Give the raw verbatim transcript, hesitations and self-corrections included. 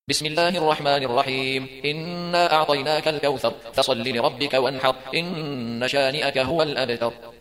بسم الله الرحمن الرحيم. إنا أعطيناك الكوثر فصل لربك وانحر إن شانئك هو الأبتر.